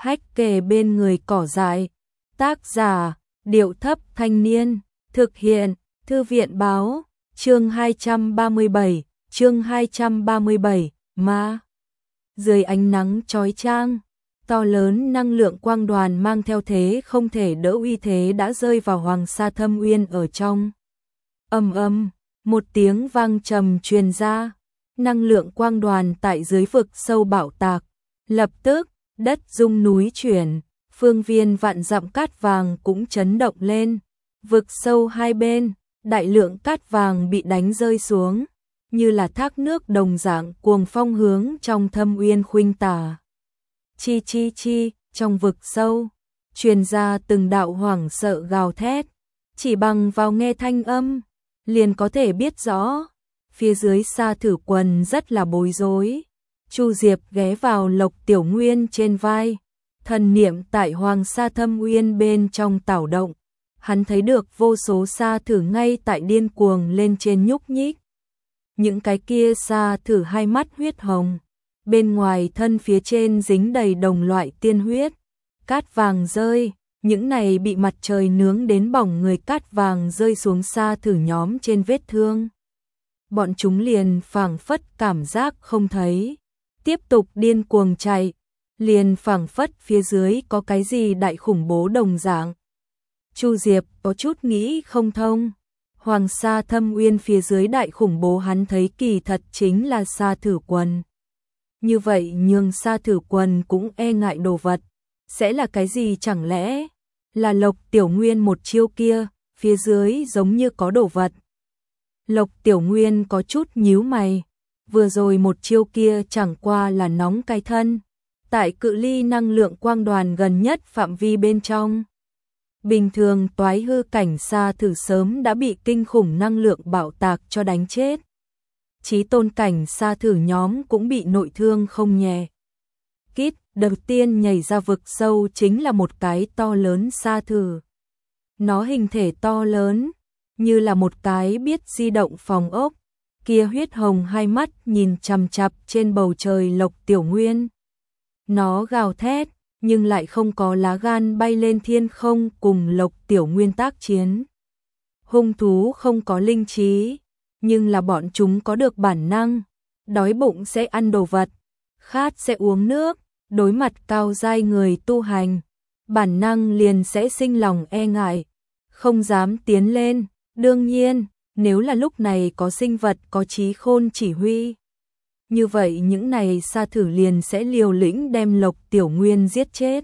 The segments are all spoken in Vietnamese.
hách kề bên người cỏ dại. Tác giả, Điệu Thấp Thanh Niên, thực hiện, Thư viện Báo, chương 237, ma. Dưới ánh nắng chói chang, to lớn năng lượng quang đoàn mang theo thế không thể đỡ uy thế đã rơi vào Hoàng Sa Thâm Uyên ở trong. Ầm ầm, một tiếng vang trầm truyền ra, năng lượng quang đoàn tại dưới vực sâu bạo tạc, lập tức, đất rung núi chuyển, phương viên vạn dặm cát vàng cũng chấn động lên, vực sâu hai bên, đại lượng cát vàng bị đánh rơi xuống, như là thác nước đồng dạng cuồng phong hướng trong thâm uyên khuynh tả. Chi chi chi, trong vực sâu, truyền ra từng đạo hoảng sợ gào thét, chỉ bằng vào nghe thanh âm, liền có thể biết rõ, phía dưới Sa Thử Quần rất là bối rối. Chu Diệp ghé vào Lộc Tiểu Nguyên trên vai, thần niệm tại Hoàng Sa Thâm Uyên bên trong tảo động, hắn thấy được vô số sa thử ngay tại điên cuồng lên trên nhúc nhích. Những cái kia sa thử hai mắt huyết hồng, bên ngoài thân phía trên dính đầy đồng loại tiên huyết, cát vàng rơi, những này bị mặt trời nướng đến bỏng người cát vàng rơi xuống sa thử nhóm trên vết thương. Bọn chúng liền phảng phất cảm giác không thấy, tiếp tục điên cuồng chạy, liền phảng phất phía dưới có cái gì đại khủng bố đồng dạng. Chu Diệp có chút nghĩ không thông, Hoàng Sa Thâm Uyên phía dưới đại khủng bố hắn thấy kỳ thật chính là Sa Thử Quần. Như vậy nhường Sa Thử Quần cũng e ngại đồ vật, sẽ là cái gì chẳng lẽ là Lộc Tiểu Nguyên một chiêu kia, phía dưới giống như có đồ vật. Lộc Tiểu Nguyên có chút nhíu mày, vừa rồi một chiêu kia chẳng qua là nóng cái thân, tại cự ly năng lượng quang đoàn gần nhất phạm vi bên trong. Bình thường toái hư cảnh sa thử sớm đã bị kinh khủng năng lượng bạo tạc cho đánh chết. Chí tôn cảnh sa thử nhóm cũng bị nội thương không nhẹ. Kít đầu tiên nhảy ra vực sâu chính là một cái to lớn sa thử. Nó hình thể to lớn, như là một cái biết di động phòng ốc, kia huyết hồng hai mắt nhìn chằm chằm trên bầu trời Lộc Tiểu Nguyên. Nó gào thét, nhưng lại không có lá gan bay lên thiên không cùng Lộc Tiểu Nguyên tác chiến. Hung thú không có linh trí, nhưng là bọn chúng có được bản năng, đói bụng sẽ ăn đồ vật, khát sẽ uống nước, đối mặt cao giai người tu hành, bản năng liền sẽ sinh lòng e ngại, không dám tiến lên. Đương nhiên, nếu là lúc này có sinh vật có trí khôn chỉ huy, như vậy những này sa thử liền sẽ liều lĩnh đem Lộc Tiểu Nguyên giết chết.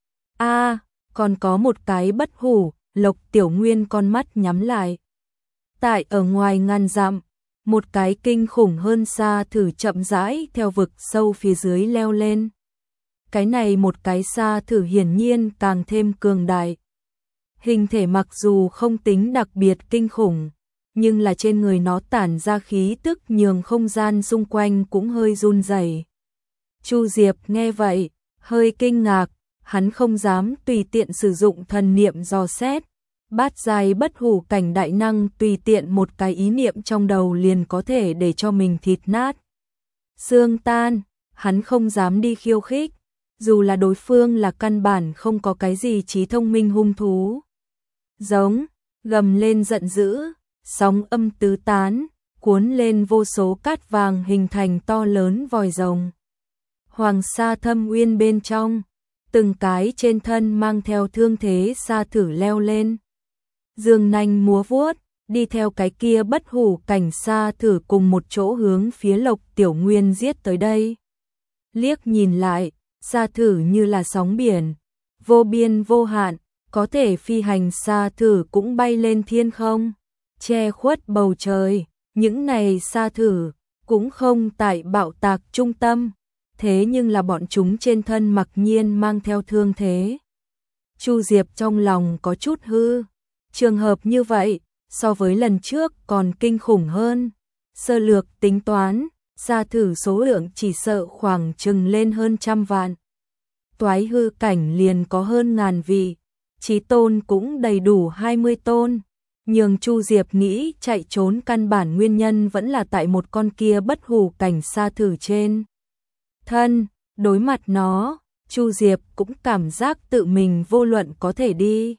Còn có một cái bất hủ, Lộc Tiểu Nguyên con mắt nhắm lại. Tại ở ngoài ngàn dặm, một cái kinh khủng hơn sa thử chậm rãi theo vực sâu phía dưới leo lên. Cái này một cái sa thử hiển nhiên càng thêm cường đại. Hình thể mặc dù không tính đặc biệt kinh khủng, nhưng là trên người nó tản ra khí tức nhường không gian xung quanh cũng hơi run rẩy. Chu Diệp nghe vậy, hơi kinh ngạc, hắn không dám tùy tiện sử dụng thần niệm dò xét. Bát giai bất hủ cảnh đại năng tùy tiện một cái ý niệm trong đầu liền có thể để cho mình thịt nát xương tan, hắn không dám đi khiêu khích, dù là đối phương là căn bản không có cái gì trí thông minh hung thú. Giống, gầm lên giận dữ, sóng âm tứ tán, cuốn lên vô số cát vàng hình thành to lớn vòi rồng. Hoàng Sa Thâm Uyên bên trong, từng cái trên thân mang theo thương thế sa thử leo lên. Dương nanh múa vuốt, đi theo cái kia bất hủ cảnh sa thử cùng một chỗ hướng phía Lộc Tiểu Nguyên giết tới đây. Liếc nhìn lại, sa thử như là sóng biển, vô biên vô hạn, có thể phi hành sa thử cũng bay lên thiên không, che khuất bầu trời. Những này sa thử cũng không tại bạo tạc trung tâm, thế nhưng là bọn chúng trên thân mặc nhiên mang theo thương thế. Chu Diệp trong lòng có chút hư, trường hợp như vậy, so với lần trước còn kinh khủng hơn. Sơ lược tính toán, sa thử số lượng chỉ sợ khoảng chừng lên hơn 100 vạn. Toái hư cảnh liền có hơn 1000 vị, chí tôn cũng đầy đủ 20 tôn. Nhường Chu Diệp nghĩ chạy trốn căn bản nguyên nhân vẫn là tại một con kia bất hủ cảnh sa thử trên thân, đối mặt nó, Chu Diệp cũng cảm giác tự mình vô luận có thể đi.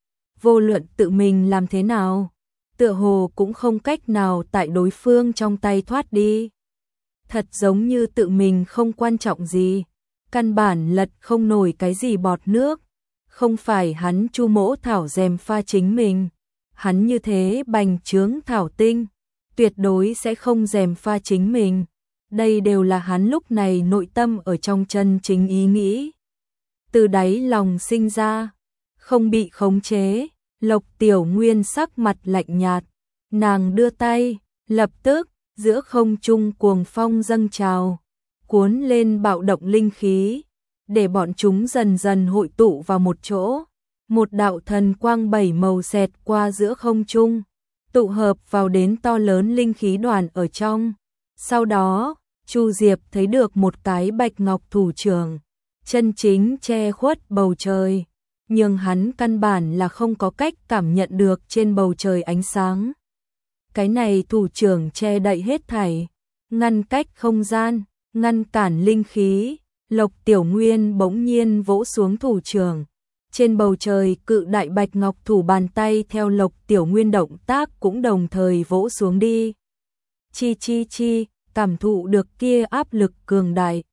Vô luận tự mình làm thế nào, tựa hồ cũng không cách nào tại đối phương trong tay thoát đi. Thật giống như tự mình không quan trọng gì, căn bản lật không nổi cái gì bọt nước. Không phải hắn Chu Mỗ Thảo gièm pha chính mình, hắn như thế bành trướng Thảo Tinh, tuyệt đối sẽ không gièm pha chính mình. Đây đều là hắn lúc này nội tâm ở trong chân chính ý nghĩ. Từ đáy lòng sinh ra, không bị khống chế. Lộc Tiểu Nguyên sắc mặt lạnh nhạt, nàng đưa tay, lập tức, giữa không trung cuồng phong dâng trào, cuốn lên bạo động linh khí, để bọn chúng dần dần hội tụ vào một chỗ. Một đạo thần quang 7 màu xẹt qua giữa không trung, tụ hợp vào đến to lớn linh khí đoàn ở trong. Sau đó, Chu Diệp thấy được một cái bạch ngọc thủ trưởng, chân chính che khuất bầu trời, nhưng hắn căn bản là không có cách cảm nhận được trên bầu trời ánh sáng. Cái này thủ trưởng che đậy hết thảy, ngăn cách không gian, ngăn cản linh khí. Lộc Tiểu Nguyên bỗng nhiên vỗ xuống thủ trưởng. Trên bầu trời cự đại bạch ngọc thủ bàn tay theo Lộc Tiểu Nguyên động tác cũng đồng thời vỗ xuống đi. Chi chi chi, cảm thụ được kia áp lực cường đại.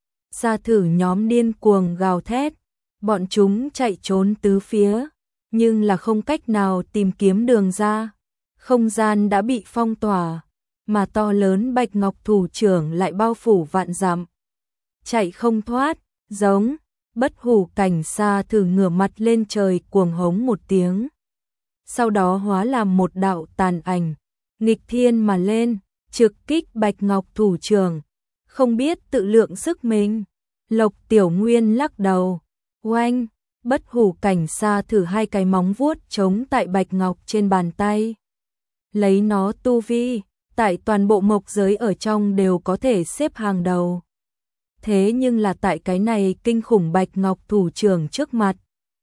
Sa thử nhóm điên cuồng gào thét, bọn chúng chạy trốn tứ phía, nhưng là không cách nào tìm kiếm đường ra. Không gian đã bị phong tỏa, mà to lớn bạch ngọc thủ trưởng lại bao phủ vạn dặm. Chạy không thoát, giống, Bất Hủ Cảnh Sa thử ngửa mặt lên trời cuồng hống một tiếng. Sau đó hóa làm một đạo tàn ảnh, nghịch thiên mà lên, trực kích bạch ngọc thủ trưởng, không biết tự lượng sức mình. Lộc Tiểu Nguyên lắc đầu, oanh, Bất Hủ Cảnh Sa thử hai cái móng vuốt chống tại bạch ngọc trên bàn tay. Lấy nó tu vi, tại toàn bộ mộc giới ở trong đều có thể xếp hàng đầu. Thế nhưng là tại cái này kinh khủng bạch ngọc thủ trưởng trước mặt,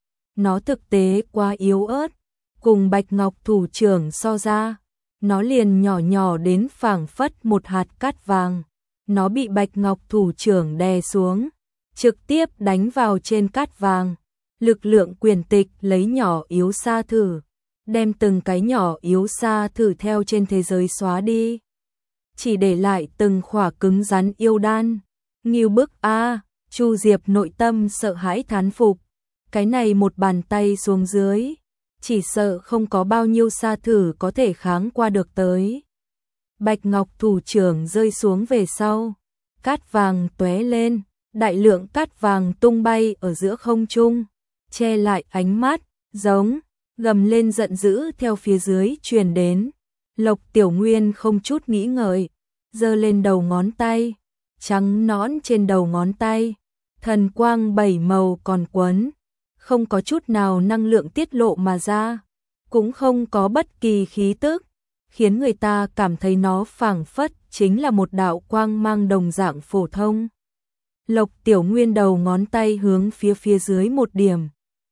nó thực tế quá yếu ớt, cùng bạch ngọc thủ trưởng so ra, nó liền nhỏ nhỏ đến phảng phất một hạt cát vàng. Nó bị bạch ngọc thủ trưởng đè xuống, trực tiếp đánh vào trên cát vàng. Lực lượng quyền tịch lấy nhỏ yếu sa thử, đem từng cái nhỏ yếu sa thử theo trên thế giới xóa đi, chỉ để lại từng khỏa cứng rắn yêu đan. Ngưu bức a, Chu Diệp nội tâm sợ hãi thán phục, cái này một bàn tay xuống dưới, chỉ sợ không có bao nhiêu sa thử có thể kháng qua được tới. Bạch ngọc thủ trưởng rơi xuống về sau, cát vàng tóe lên, đại lượng cát vàng tung bay ở giữa không trung, che lại ánh mắt, giống, gầm lên giận dữ theo phía dưới truyền đến. Lộc Tiểu Nguyên không chút nghĩ ngợi, giơ lên đầu ngón tay, trắng nõn trên đầu ngón tay, thần quang 7 màu còn quấn, không có chút nào năng lượng tiết lộ mà ra, cũng không có bất kỳ khí tức, khiến người ta cảm thấy nó phảng phất chính là một đạo quang mang đồng dạng phổ thông. Lộc Tiểu Nguyên đầu ngón tay hướng phía dưới một điểm.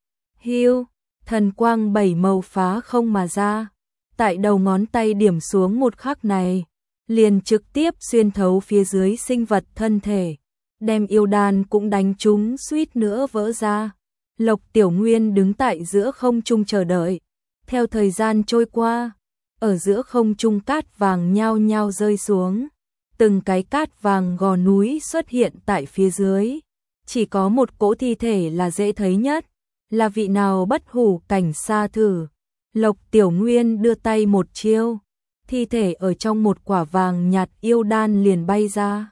Hiu, thần quang 7 màu phá không mà ra, tại đầu ngón tay điểm xuống một khắc này, liền trực tiếp xuyên thấu phía dưới sinh vật thân thể, đem yêu đan cũng đánh trúng suýt nữa vỡ ra. Lộc Tiểu Nguyên đứng tại giữa không trung chờ đợi. Theo thời gian trôi qua, ở giữa không trung cát vàng nhao nhao rơi xuống, từng cái cát vàng gò núi xuất hiện tại phía dưới. Chỉ có một cỗ thi thể là dễ thấy nhất, là vị nào Bất Hủ Cảnh Sa thử. Lộc Tiểu Nguyên đưa tay một chiêu, thi thể ở trong một quả vàng nhạt yêu đan liền bay ra.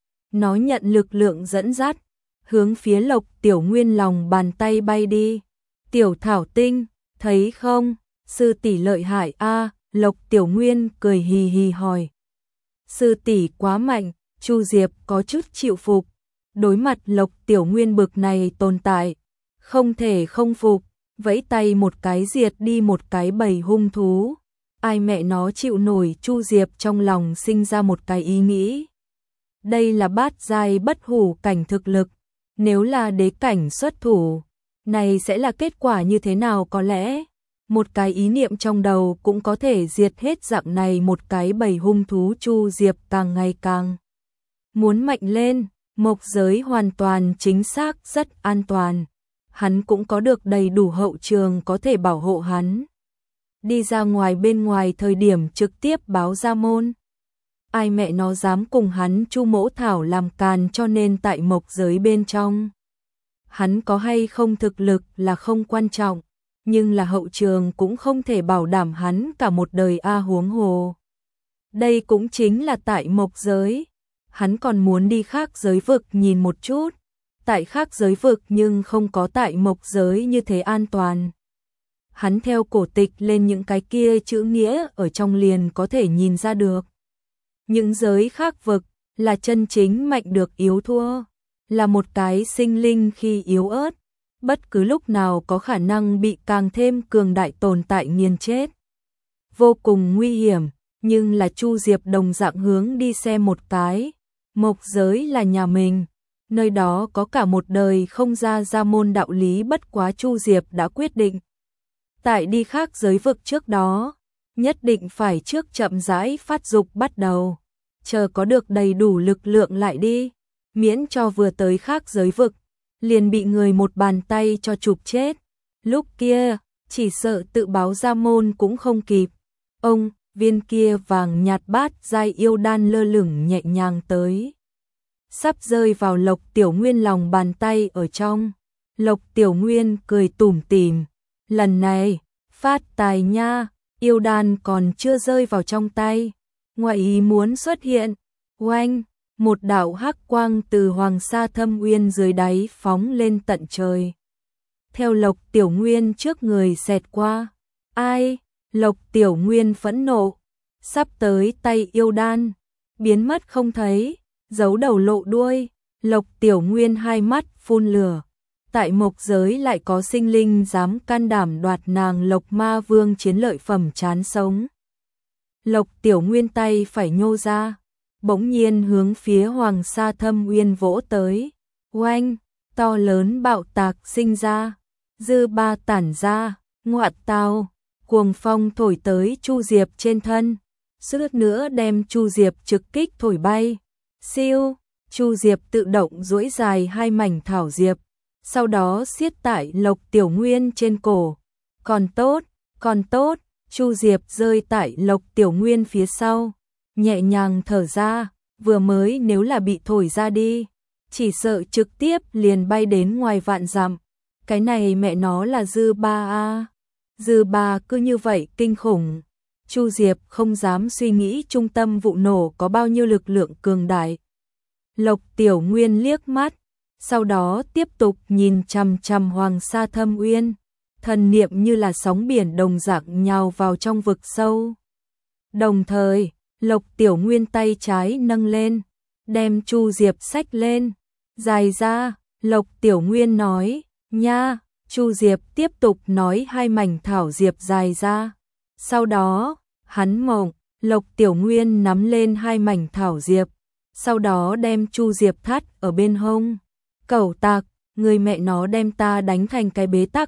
Nó nhận lực lượng dẫn dắt, hướng phía Lộc Tiểu Nguyên lòng bàn tay bay đi. Tiểu Thảo Tinh, thấy không, sư tỷ lợi hại a. Lộc Tiểu Nguyên cười hì hì hỏi. Sư tỷ quá mạnh, Chu Diệp có chút chịu phục. Đối mặt Lộc Tiểu Nguyên bực này tồn tại, không thể không phục, vẫy tay một cái diệt đi một cái bầy hung thú. Ai mẹ nó chịu nổi. Chu Diệp trong lòng sinh ra một cái ý nghĩ. Đây là bát giai Bất Hủ Cảnh thực lực, nếu là đế cảnh xuất thủ, này sẽ là kết quả như thế nào? Có lẽ một cái ý niệm trong đầu cũng có thể diệt hết dạng này một cái bầy hung thú. Chu Diệp càng ngày càng muốn mạnh lên, Mộc giới hoàn toàn chính xác rất an toàn. Hắn cũng có được đầy đủ hậu trường có thể bảo hộ hắn. Đi ra ngoài bên ngoài thời điểm trực tiếp báo ra môn. Ai mẹ nó dám cùng hắn Chu Mỗ Thảo làm càn, cho nên tại mộc giới bên trong. Hắn có hay không thực lực là không quan trọng, nhưng là hậu trường cũng không thể bảo đảm hắn cả một đời huống hồ. Đây cũng chính là tại mộc giới. Hắn còn muốn đi khác giới vực nhìn một chút. Tại khác giới vực nhưng không có tại mộc giới như thế an toàn. Hắn theo cổ tịch lên những cái kia chữ nghĩa ở trong liền có thể nhìn ra được. Những giới khác vực là chân chính mạnh được yếu thua, là một cái sinh linh khi yếu ớt, bất cứ lúc nào có khả năng bị càng thêm cường đại tồn tại nghiền chết. Vô cùng nguy hiểm, nhưng là Chu Diệp đồng dạng hướng đi xem một cái. Mộc giới là nhà mình, nơi đó có cả một đời không ra môn đạo lý, bất quá Chu Diệp đã quyết định. Tại đi khác giới vực trước đó, nhất định phải trước chậm rãi phát dục bắt đầu, chờ có được đầy đủ lực lượng lại đi, miễn cho vừa tới khác giới vực, liền bị người một bàn tay cho chụp chết. Lúc kia, chỉ sợ tự báo ra môn cũng không kịp. Ông, viên kia vàng nhạt bát giai yêu đan lơ lửng nhẹ nhàng tới. Sắp rơi vào Lộc Tiểu Nguyên lòng bàn tay ở trong. Lộc Tiểu Nguyên cười tủm tỉm. Lần này, phát tài nha, yêu đan còn chưa rơi vào trong tay. Ngoại ý muốn xuất hiện. Oanh, một đạo hắc quang từ Hoàng Sa Thâm Uyên dưới đáy phóng lên tận trời. Theo Lộc Tiểu Nguyên trước người xẹt qua. Ai? Lộc Tiểu Nguyên phẫn nộ. Sắp tới tay yêu đan. Biến mất không thấy. Giấu đầu lộ đuôi. Lộc Tiểu Nguyên hai mắt phun lửa. Tại mộc giới lại có sinh linh dám can đảm đoạt nàng Lộc Ma Vương chiến lợi phẩm chán sống. Lộc Tiểu Nguyên tay phải nhô ra, bỗng nhiên hướng phía Hoàng Sa Thâm Uyên vỗ tới. Oanh, to lớn bạo tạc sinh ra, dư ba tản ra, ngoạn tao, cuồng phong thổi tới Chu Diệp trên thân, suýt nữa đem Chu Diệp trực kích thổi bay. Siêu, Chu Diệp tự động duỗi dài hai mảnh thảo diệp, sau đó siết tại Lộc Tiểu Nguyên trên cổ. Còn tốt, Chu Diệp rơi tại Lộc Tiểu Nguyên phía sau, nhẹ nhàng thở ra, vừa mới nếu là bị thổi ra đi, chỉ sợ trực tiếp liền bay đến ngoài vạn dặm. Cái này mẹ nó là dư ba dư ba cứ như vậy kinh khủng. Chu Diệp không dám suy nghĩ trung tâm vụ nổ có bao nhiêu lực lượng cường đại. Lộc Tiểu Nguyên liếc mắt, sau đó tiếp tục nhìn chằm chằm Hoàng Sa Thâm Uyên, thần niệm như là sóng biển đồng dạng nhào vào trong vực sâu. Đồng thời, Lộc Tiểu Nguyên tay trái nâng lên, đem Chu Diệp xách lên, dài ra. Lộc Tiểu Nguyên nói, nha. Chu Diệp tiếp tục nói hai mảnh thảo diệp dài ra. Sau đó, hắn mộng, Lộc Tiểu Nguyên nắm lên hai mảnh thảo diệp, sau đó đem Chu Diệp thắt ở bên hông. Cẩu tặc, người mẹ nó đem ta đánh thành cái bế tắc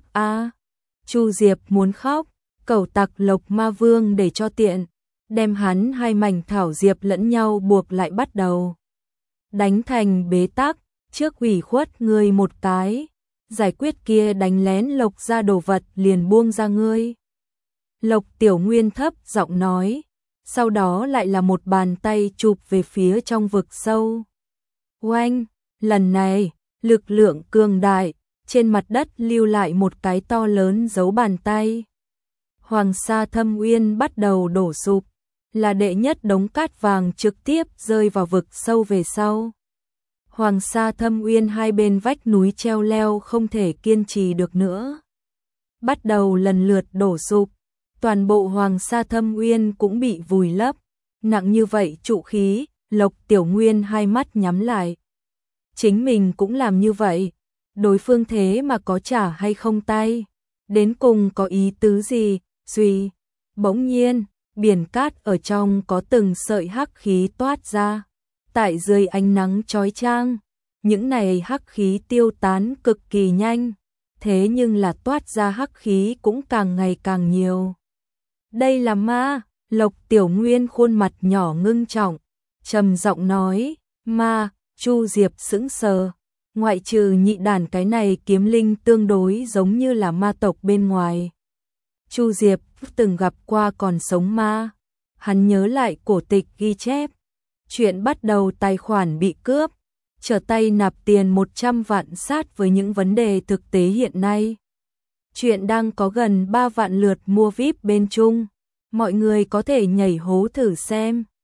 Chu Diệp muốn khóc, cẩu tặc Lộc Ma Vương để cho tiện, đem hắn hai mảnh thảo diệp lẫn nhau buộc lại bắt đầu. Đánh thành bế tắc, trước ủy khuất ngươi một cái, giải quyết kia đánh lén Lộc ra đồ vật liền buông ra ngươi. Lộc Tiểu Nguyên thấp giọng nói, sau đó lại là một bàn tay chụp về phía trong vực sâu. Oanh, lần này, lực lượng cường đại, trên mặt đất lưu lại một cái to lớn dấu bàn tay. Hoàng Sa Thâm Uyên bắt đầu đổ sụp, là đệ nhất đống cát vàng trực tiếp rơi vào vực sâu về sau. Hoàng Sa Thâm Uyên hai bên vách núi treo leo không thể kiên trì được nữa, bắt đầu lần lượt đổ sụp. Toàn bộ Hoàng Sa Thâm Uyên cũng bị vùi lấp. Nặng như vậy trụ khí, Lộc Tiểu Nguyên hai mắt nhắm lại. Chính mình cũng làm như vậy, đối phương thế mà có trả hay không tay, đến cùng có ý tứ gì? Suy, bỗng nhiên, biển cát ở trong có từng sợi hắc khí toát ra. Tại dưới ánh nắng chói chang, những này hắc khí tiêu tán cực kỳ nhanh, thế nhưng là toát ra hắc khí cũng càng ngày càng nhiều. Đây là ma. Lộc Tiểu Nguyên khuôn mặt nhỏ ngưng trọng, trầm giọng nói, ma, Chu Diệp sững sờ, ngoại trừ nhị đản cái này kiếm linh tương đối giống như là ma tộc bên ngoài. Chu Diệp từng gặp qua còn sống ma. Hắn nhớ lại cổ tịch ghi chép. Chuyện bắt đầu tài khoản bị cướp, trở tay nạp tiền 100 vạn sát với những vấn đề thực tế hiện nay. Chuyện đang có gần 3 vạn lượt mua VIP bên Trung. Mọi người có thể nhảy hố thử xem.